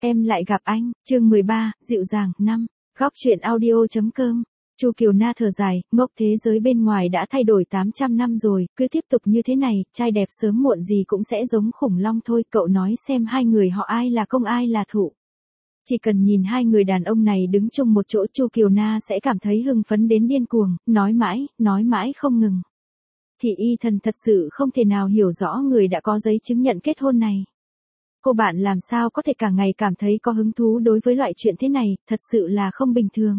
Em lại gặp anh, chương 13, dịu dàng, 5. Góc truyện audio.com. Chu Kiều Na thở dài, ngốc thế giới bên ngoài đã thay đổi 800 năm rồi, cứ tiếp tục như thế này, trai đẹp sớm muộn gì cũng sẽ giống khủng long thôi, cậu nói xem hai người họ ai là công ai là thủ. Chỉ cần nhìn hai người đàn ông này đứng chung một chỗ Chu Kiều Na sẽ cảm thấy hưng phấn đến điên cuồng, nói mãi không ngừng. Thì y thần thật sự không thể nào hiểu rõ người đã có giấy chứng nhận kết hôn này. Cô bạn làm sao có thể cả ngày cảm thấy có hứng thú đối với loại chuyện thế này, thật sự là không bình thường.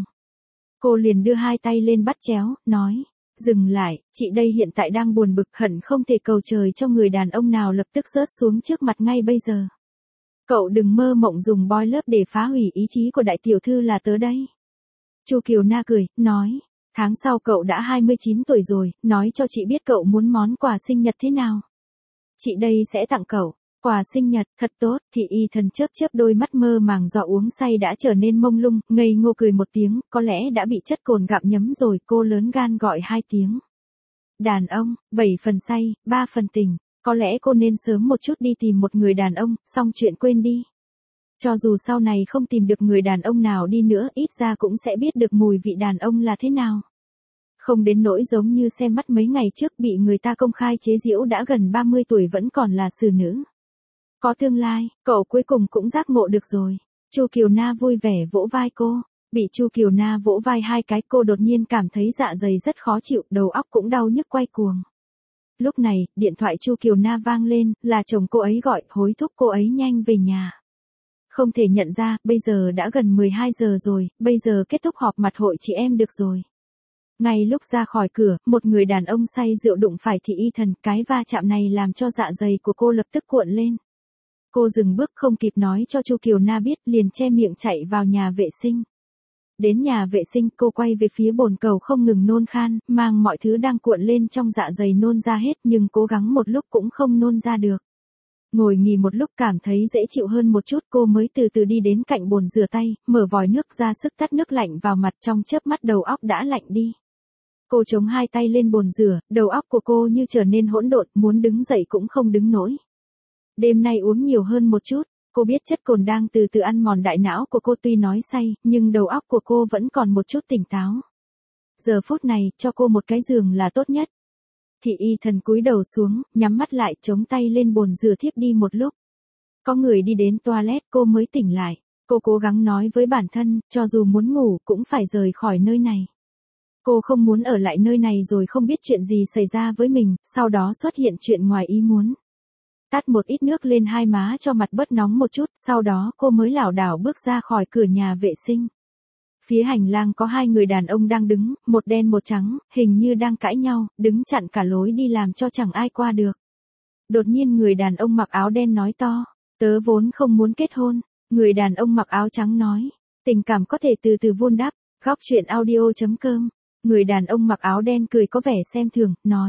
Cô liền đưa hai tay lên bắt chéo, nói, dừng lại, chị đây hiện tại đang buồn bực hận không thể cầu trời cho người đàn ông nào lập tức rớt xuống trước mặt ngay bây giờ. Cậu đừng mơ mộng dùng boy love để phá hủy ý chí của đại tiểu thư là tớ đây. Chu Kiều Na cười, nói, tháng sau cậu đã 29 tuổi rồi, nói cho chị biết cậu muốn món quà sinh nhật thế nào. Chị đây sẽ tặng cậu. Quà sinh nhật, thật tốt, thì y thần chớp chớp đôi mắt mơ màng do uống say đã trở nên mông lung, ngây ngô cười một tiếng, có lẽ đã bị chất cồn gặm nhấm rồi, cô lớn gan gọi hai tiếng. Đàn ông, 7 phần say, 3 phần tình, có lẽ cô nên sớm một chút đi tìm một người đàn ông, xong chuyện quên đi. Cho dù sau này không tìm được người đàn ông nào đi nữa, ít ra cũng sẽ biết được mùi vị đàn ông là thế nào. Không đến nỗi giống như xem mắt mấy ngày trước bị người ta công khai chế giễu đã gần 30 tuổi vẫn còn là xử nữ. Có tương lai, cậu cuối cùng cũng giác ngộ được rồi. Chu Kiều Na vui vẻ vỗ vai cô. Bị Chu Kiều Na vỗ vai hai cái cô đột nhiên cảm thấy dạ dày rất khó chịu, đầu óc cũng đau nhức quay cuồng. Lúc này, điện thoại Chu Kiều Na vang lên, là chồng cô ấy gọi, hối thúc cô ấy nhanh về nhà. Không thể nhận ra, bây giờ đã gần 12 giờ rồi, bây giờ kết thúc họp mặt hội chị em được rồi. Ngay lúc ra khỏi cửa, một người đàn ông say rượu đụng phải Thị Y Thần, cái va chạm này làm cho dạ dày của cô lập tức cuộn lên. Cô dừng bước không kịp nói cho Chu Kiều Na biết, liền che miệng chạy vào nhà vệ sinh. Đến nhà vệ sinh, cô quay về phía bồn cầu không ngừng nôn khan, mang mọi thứ đang cuộn lên trong dạ dày nôn ra hết nhưng cố gắng một lúc cũng không nôn ra được. Ngồi nghỉ một lúc cảm thấy dễ chịu hơn một chút cô mới từ từ đi đến cạnh bồn rửa tay, mở vòi nước ra sức tắt nước lạnh vào mặt trong chớp mắt đầu óc đã lạnh đi. Cô chống hai tay lên bồn rửa, đầu óc của cô như trở nên hỗn độn, muốn đứng dậy cũng không đứng nổi. Đêm nay uống nhiều hơn một chút, cô biết chất cồn đang từ từ ăn mòn đại não của cô tuy nói say, nhưng đầu óc của cô vẫn còn một chút tỉnh táo. Giờ phút này, cho cô một cái giường là tốt nhất. Thị Y Thần cúi đầu xuống, nhắm mắt lại chống tay lên bồn rửa thiếp đi một lúc. Có người đi đến toilet cô mới tỉnh lại. Cô cố gắng nói với bản thân, cho dù muốn ngủ cũng phải rời khỏi nơi này. Cô không muốn ở lại nơi này rồi không biết chuyện gì xảy ra với mình, sau đó xuất hiện chuyện ngoài ý muốn. Tát một ít nước lên hai má cho mặt bớt nóng một chút, sau đó cô mới lảo đảo bước ra khỏi cửa nhà vệ sinh. Phía hành lang có hai người đàn ông đang đứng, một đen một trắng, hình như đang cãi nhau, đứng chặn cả lối đi làm cho chẳng ai qua được. Đột nhiên người đàn ông mặc áo đen nói to, tớ vốn không muốn kết hôn. Người đàn ông mặc áo trắng nói, tình cảm có thể từ từ vun đắp. Góc truyện audio.com. Người đàn ông mặc áo đen cười có vẻ xem thường, nói.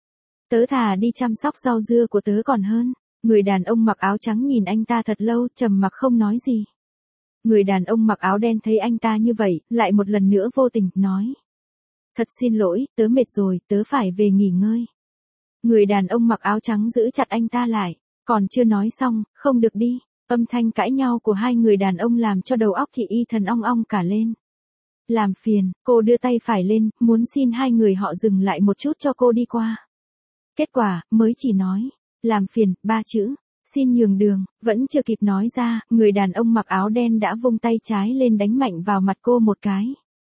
Tớ thà đi chăm sóc rau dưa của tớ còn hơn. Người đàn ông mặc áo trắng nhìn anh ta thật lâu, trầm mặc không nói gì. Người đàn ông mặc áo đen thấy anh ta như vậy, lại một lần nữa vô tình, nói. Thật xin lỗi, tớ mệt rồi, tớ phải về nghỉ ngơi. Người đàn ông mặc áo trắng giữ chặt anh ta lại, còn chưa nói xong, không được đi. Âm thanh cãi nhau của hai người đàn ông làm cho đầu óc Thị Y Thần ong ong cả lên. Làm phiền, cô đưa tay phải lên, muốn xin hai người họ dừng lại một chút cho cô đi qua. Kết quả, mới chỉ nói, làm phiền, 3 chữ, xin nhường đường, vẫn chưa kịp nói ra, người đàn ông mặc áo đen đã vung tay trái lên đánh mạnh vào mặt cô một cái.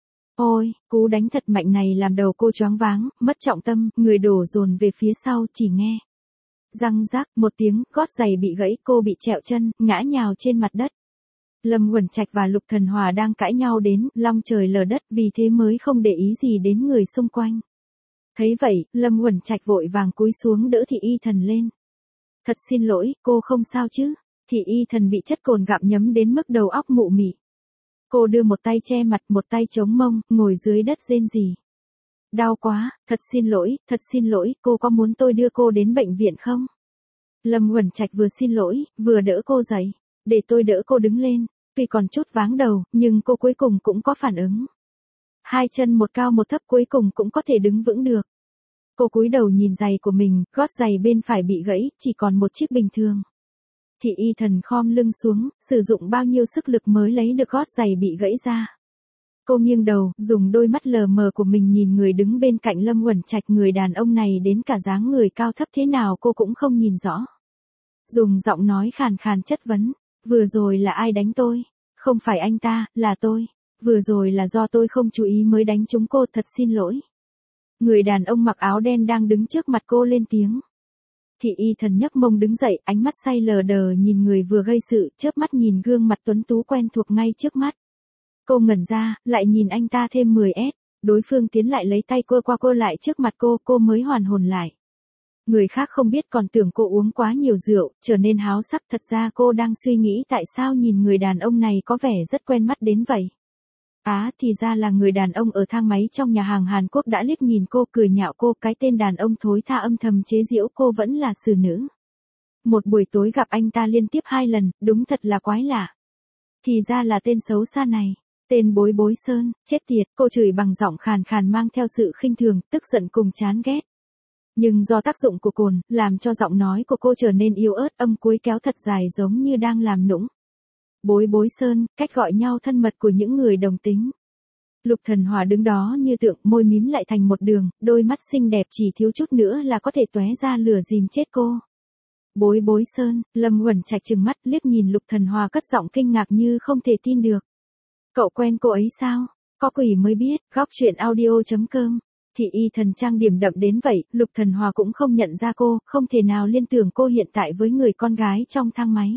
Ôi, cú đánh thật mạnh này làm đầu cô choáng váng, mất trọng tâm, người đổ dồn về phía sau, chỉ nghe. Răng rác, một tiếng, gót giày bị gãy, cô bị trẹo chân, ngã nhào trên mặt đất. Lâm Uẩn Trạch và Lục Thần Hòa đang cãi nhau đến, long trời lở đất, vì thế mới không để ý gì đến người xung quanh. Thấy vậy, Lâm Uẩn Trạch vội vàng cúi xuống đỡ Thị Y Thần lên. Thật xin lỗi, cô không sao chứ? Thị Y Thần bị chất cồn gặm nhấm đến mức đầu óc mụ mị. Cô đưa một tay che mặt, một tay chống mông, ngồi dưới đất rên rỉ. Đau quá, thật xin lỗi, cô có muốn tôi đưa cô đến bệnh viện không? Lâm Uẩn Trạch vừa xin lỗi, vừa đỡ cô dậy. Để tôi đỡ cô đứng lên. Tuy còn chút váng đầu, nhưng cô cuối cùng cũng có phản ứng. Hai chân một cao một thấp cuối cùng cũng có thể đứng vững được. Cô cúi đầu nhìn giày của mình, gót giày bên phải bị gãy, chỉ còn một chiếc bình thường. Thị y thần khom lưng xuống, sử dụng bao nhiêu sức lực mới lấy được gót giày bị gãy ra. Cô nghiêng đầu, dùng đôi mắt lờ mờ của mình nhìn người đứng bên cạnh Lâm Uẩn Trạch, người đàn ông này đến cả dáng người cao thấp thế nào cô cũng không nhìn rõ. Dùng giọng nói khàn khàn chất vấn, vừa rồi là ai đánh tôi? Không phải anh ta, là tôi. Vừa rồi là do tôi không chú ý mới đánh chúng cô, thật xin lỗi. Người đàn ông mặc áo đen đang đứng trước mặt cô lên tiếng. Thị y thần nhấc mông đứng dậy, ánh mắt say lờ đờ nhìn người vừa gây sự, chớp mắt nhìn gương mặt tuấn tú quen thuộc ngay trước mắt. Cô ngẩn ra, lại nhìn anh ta thêm 10S, đối phương tiến lại lấy tay qua cô lại trước mặt cô mới hoàn hồn lại. Người khác không biết còn tưởng cô uống quá nhiều rượu, trở nên háo sắc, thật ra cô đang suy nghĩ tại sao nhìn người đàn ông này có vẻ rất quen mắt đến vậy. Thì ra là người đàn ông ở thang máy trong nhà hàng Hàn Quốc đã liếc nhìn cô, cười nhạo cô, cái tên đàn ông thối tha âm thầm chế giễu cô vẫn là xử nữ. Một buổi tối gặp anh ta liên tiếp 2 lần, đúng thật là quái lạ. Thì ra là tên xấu xa này, tên Bối Bối Sơn, chết tiệt, cô chửi bằng giọng khàn khàn mang theo sự khinh thường, tức giận cùng chán ghét. Nhưng do tác dụng của cồn, làm cho giọng nói của cô trở nên yếu ớt, âm cuối kéo thật dài giống như đang làm nũng. Bối Bối Sơn, cách gọi nhau thân mật của những người đồng tính. Lục Thần Hòa đứng đó như tượng, môi mím lại thành một đường, đôi mắt xinh đẹp chỉ thiếu chút nữa là có thể tóe ra lửa dìm chết cô. Bối Bối Sơn, Lâm Uẩn Trạch trừng mắt liếc nhìn Lục Thần Hòa cất giọng kinh ngạc như không thể tin được. Cậu quen cô ấy sao? Có quỷ mới biết, góc truyện audio.com. Thị y thần trang điểm đậm đến vậy, Lục Thần Hòa cũng không nhận ra cô, không thể nào liên tưởng cô hiện tại với người con gái trong thang máy.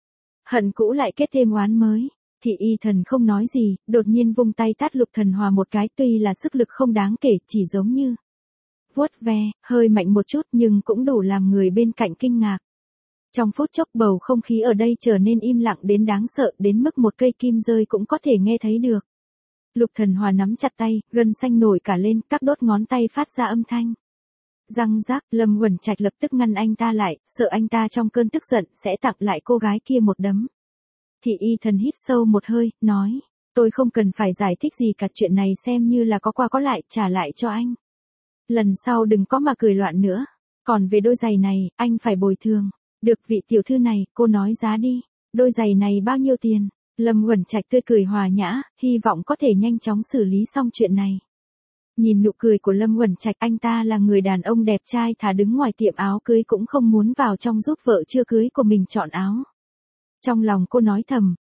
Hận cũ lại kết thêm oán mới. Thị y thần không nói gì, đột nhiên vung tay tát Lục Thần Hòa một cái, tuy là sức lực không đáng kể, chỉ giống như vuốt ve, hơi mạnh một chút nhưng cũng đủ làm người bên cạnh kinh ngạc. Trong phút chốc bầu không khí ở đây trở nên im lặng đến đáng sợ, đến mức một cây kim rơi cũng có thể nghe thấy được. Lục Thần Hòa nắm chặt tay, gân xanh nổi cả lên, các đốt ngón tay phát ra âm thanh. Răng rác, Lâm Uẩn Trạch lập tức ngăn anh ta lại, sợ anh ta trong cơn tức giận sẽ tặng lại cô gái kia một đấm. Thị y thần hít sâu một hơi, nói, tôi không cần phải giải thích gì cả, chuyện này xem như là có qua có lại, trả lại cho anh. Lần sau đừng có mà cười loạn nữa. Còn về đôi giày này, anh phải bồi thường. Được vị tiểu thư này, cô nói giá đi. Đôi giày này bao nhiêu tiền? Lâm Uẩn Trạch tươi cười hòa nhã, hy vọng có thể nhanh chóng xử lý xong chuyện này. Nhìn nụ cười của Lâm Uẩn Trạch, anh ta là người đàn ông đẹp trai thà đứng ngoài tiệm áo cưới cũng không muốn vào trong giúp vợ chưa cưới của mình chọn áo. Trong lòng cô nói thầm,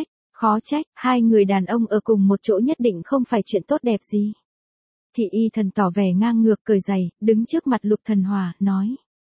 khó trách, hai người đàn ông ở cùng một chỗ nhất định không phải chuyện tốt đẹp gì. Thị y thần tỏ vẻ ngang ngược cởi giày, đứng trước mặt Lục Thần Hòa, nói.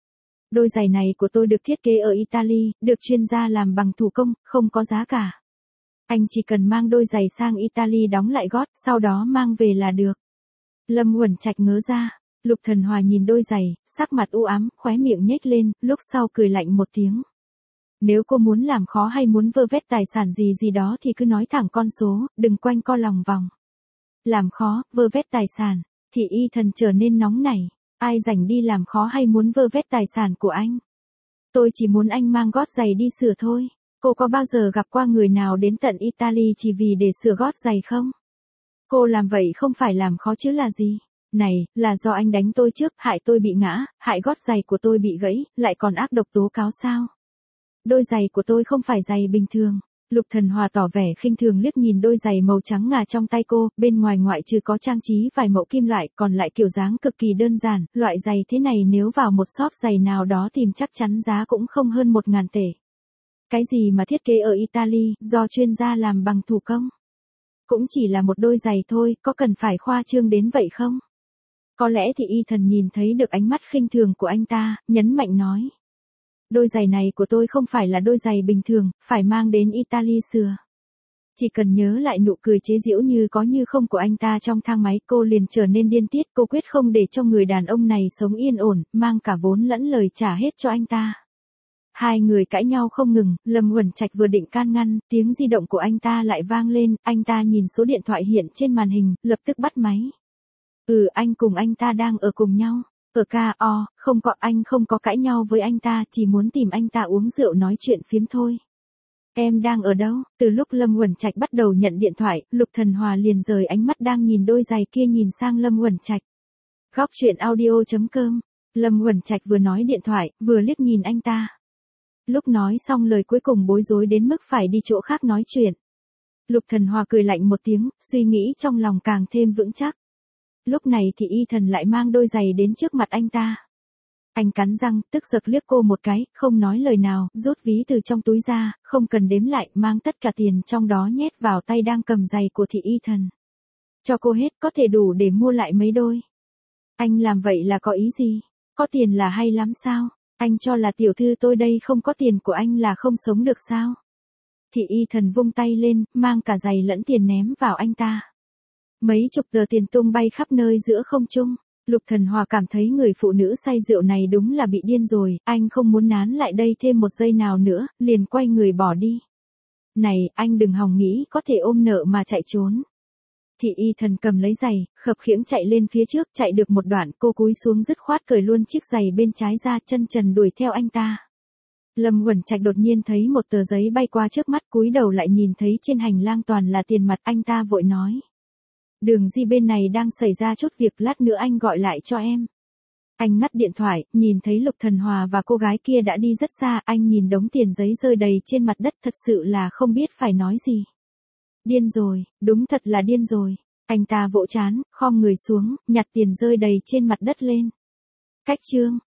Đôi giày này của tôi được thiết kế ở Italy, được chuyên gia làm bằng thủ công, không có giá cả. Anh chỉ cần mang đôi giày sang Italy đóng lại gót, sau đó mang về là được. Lâm Uẩn Trạch ngớ ra, Lục Thần Hòa nhìn đôi giày, sắc mặt u ám, khóe miệng nhếch lên, lúc sau cười lạnh một tiếng. Nếu cô muốn làm khó hay muốn vơ vét tài sản gì đó thì cứ nói thẳng con số, đừng quanh co lòng vòng. Làm khó, vơ vét tài sản, thị y thần trở nên nóng nảy. Ai rảnh đi làm khó hay muốn vơ vét tài sản của anh? Tôi chỉ muốn anh mang gót giày đi sửa thôi. Cô có bao giờ gặp qua người nào đến tận Italy chỉ vì để sửa gót giày không? Cô làm vậy không phải làm khó chứ là gì? Này, là do anh đánh tôi trước, hại tôi bị ngã, hại gót giày của tôi bị gãy, lại còn ác độc tố cáo sao? Đôi giày của tôi không phải giày bình thường. Lục Thần Hòa tỏ vẻ khinh thường liếc nhìn đôi giày màu trắng ngà trong tay cô, bên ngoài ngoại trừ có trang trí vài mẫu kim loại, còn lại kiểu dáng cực kỳ đơn giản, loại giày thế này nếu vào một shop giày nào đó tìm chắc chắn giá cũng không hơn 1.000 tệ. Cái gì mà thiết kế ở Italy, do chuyên gia làm bằng thủ công? Cũng chỉ là một đôi giày thôi, có cần phải khoa trương đến vậy không? Có lẽ thị y thần nhìn thấy được ánh mắt khinh thường của anh ta, nhấn mạnh nói. Đôi giày này của tôi không phải là đôi giày bình thường, phải mang đến Italy sửa. Chỉ cần nhớ lại nụ cười chế giễu như có như không của anh ta trong thang máy, cô liền trở nên điên tiết, cô quyết không để cho người đàn ông này sống yên ổn, mang cả vốn lẫn lời trả hết cho anh ta. Hai người cãi nhau không ngừng, Lâm Uẩn Trạch vừa định can ngăn, tiếng di động của anh ta lại vang lên, anh ta nhìn số điện thoại hiện trên màn hình, lập tức bắt máy. Anh cùng anh ta đang ở cùng nhau. Không có, anh không có cãi nhau với anh ta, chỉ muốn tìm anh ta uống rượu nói chuyện phiếm thôi. Em đang ở đâu? Từ lúc Lâm Uẩn Trạch bắt đầu nhận điện thoại, Lục Thần Hòa liền rời ánh mắt đang nhìn đôi giày kia nhìn sang Lâm Uẩn Trạch. Góc truyện audio.com. Lâm Uẩn Trạch vừa nói điện thoại, vừa liếc nhìn anh ta. Lúc nói xong lời cuối cùng bối rối đến mức phải đi chỗ khác nói chuyện. Lục Thần Hòa cười lạnh một tiếng, suy nghĩ trong lòng càng thêm vững chắc. Lúc này thì Y Thần lại mang đôi giày đến trước mặt anh ta. Anh cắn răng, tức giật liếc cô một cái, không nói lời nào, rút ví từ trong túi ra, không cần đếm lại, mang tất cả tiền trong đó nhét vào tay đang cầm giày của thị Y Thần. Cho cô hết, có thể đủ để mua lại mấy đôi. Anh làm vậy là có ý gì? Có tiền là hay lắm sao? Anh cho là tiểu thư tôi đây không có tiền của anh là không sống được sao? Thị Y Thần vung tay lên, mang cả giày lẫn tiền ném vào anh ta. Mấy chục tờ tiền tung bay khắp nơi giữa không trung. Lục Thần Hòa cảm thấy người phụ nữ say rượu này đúng là bị điên rồi, anh không muốn nán lại đây thêm một giây nào nữa, liền quay người bỏ đi. Này, anh đừng hòng nghĩ có thể ôm nợ mà chạy trốn. Thị Y Thần cầm lấy giày, khập khiễng chạy lên phía trước, chạy được một đoạn, cô cúi xuống dứt khoát cởi luôn chiếc giày bên trái ra, chân trần đuổi theo anh ta. Lâm Uẩn Trạch đột nhiên thấy một tờ giấy bay qua trước mắt, cúi đầu lại nhìn thấy trên hành lang toàn là tiền mặt, anh ta vội nói. Đường Di bên này đang xảy ra chút việc, lát nữa anh gọi lại cho em. Anh ngắt điện thoại, nhìn thấy Lục Thần Hòa và cô gái kia đã đi rất xa, anh nhìn đống tiền giấy rơi đầy trên mặt đất, thật sự là không biết phải nói gì. Điên rồi, đúng thật là điên rồi. Anh ta vỗ trán, khom người xuống, nhặt tiền rơi đầy trên mặt đất lên. Cách chương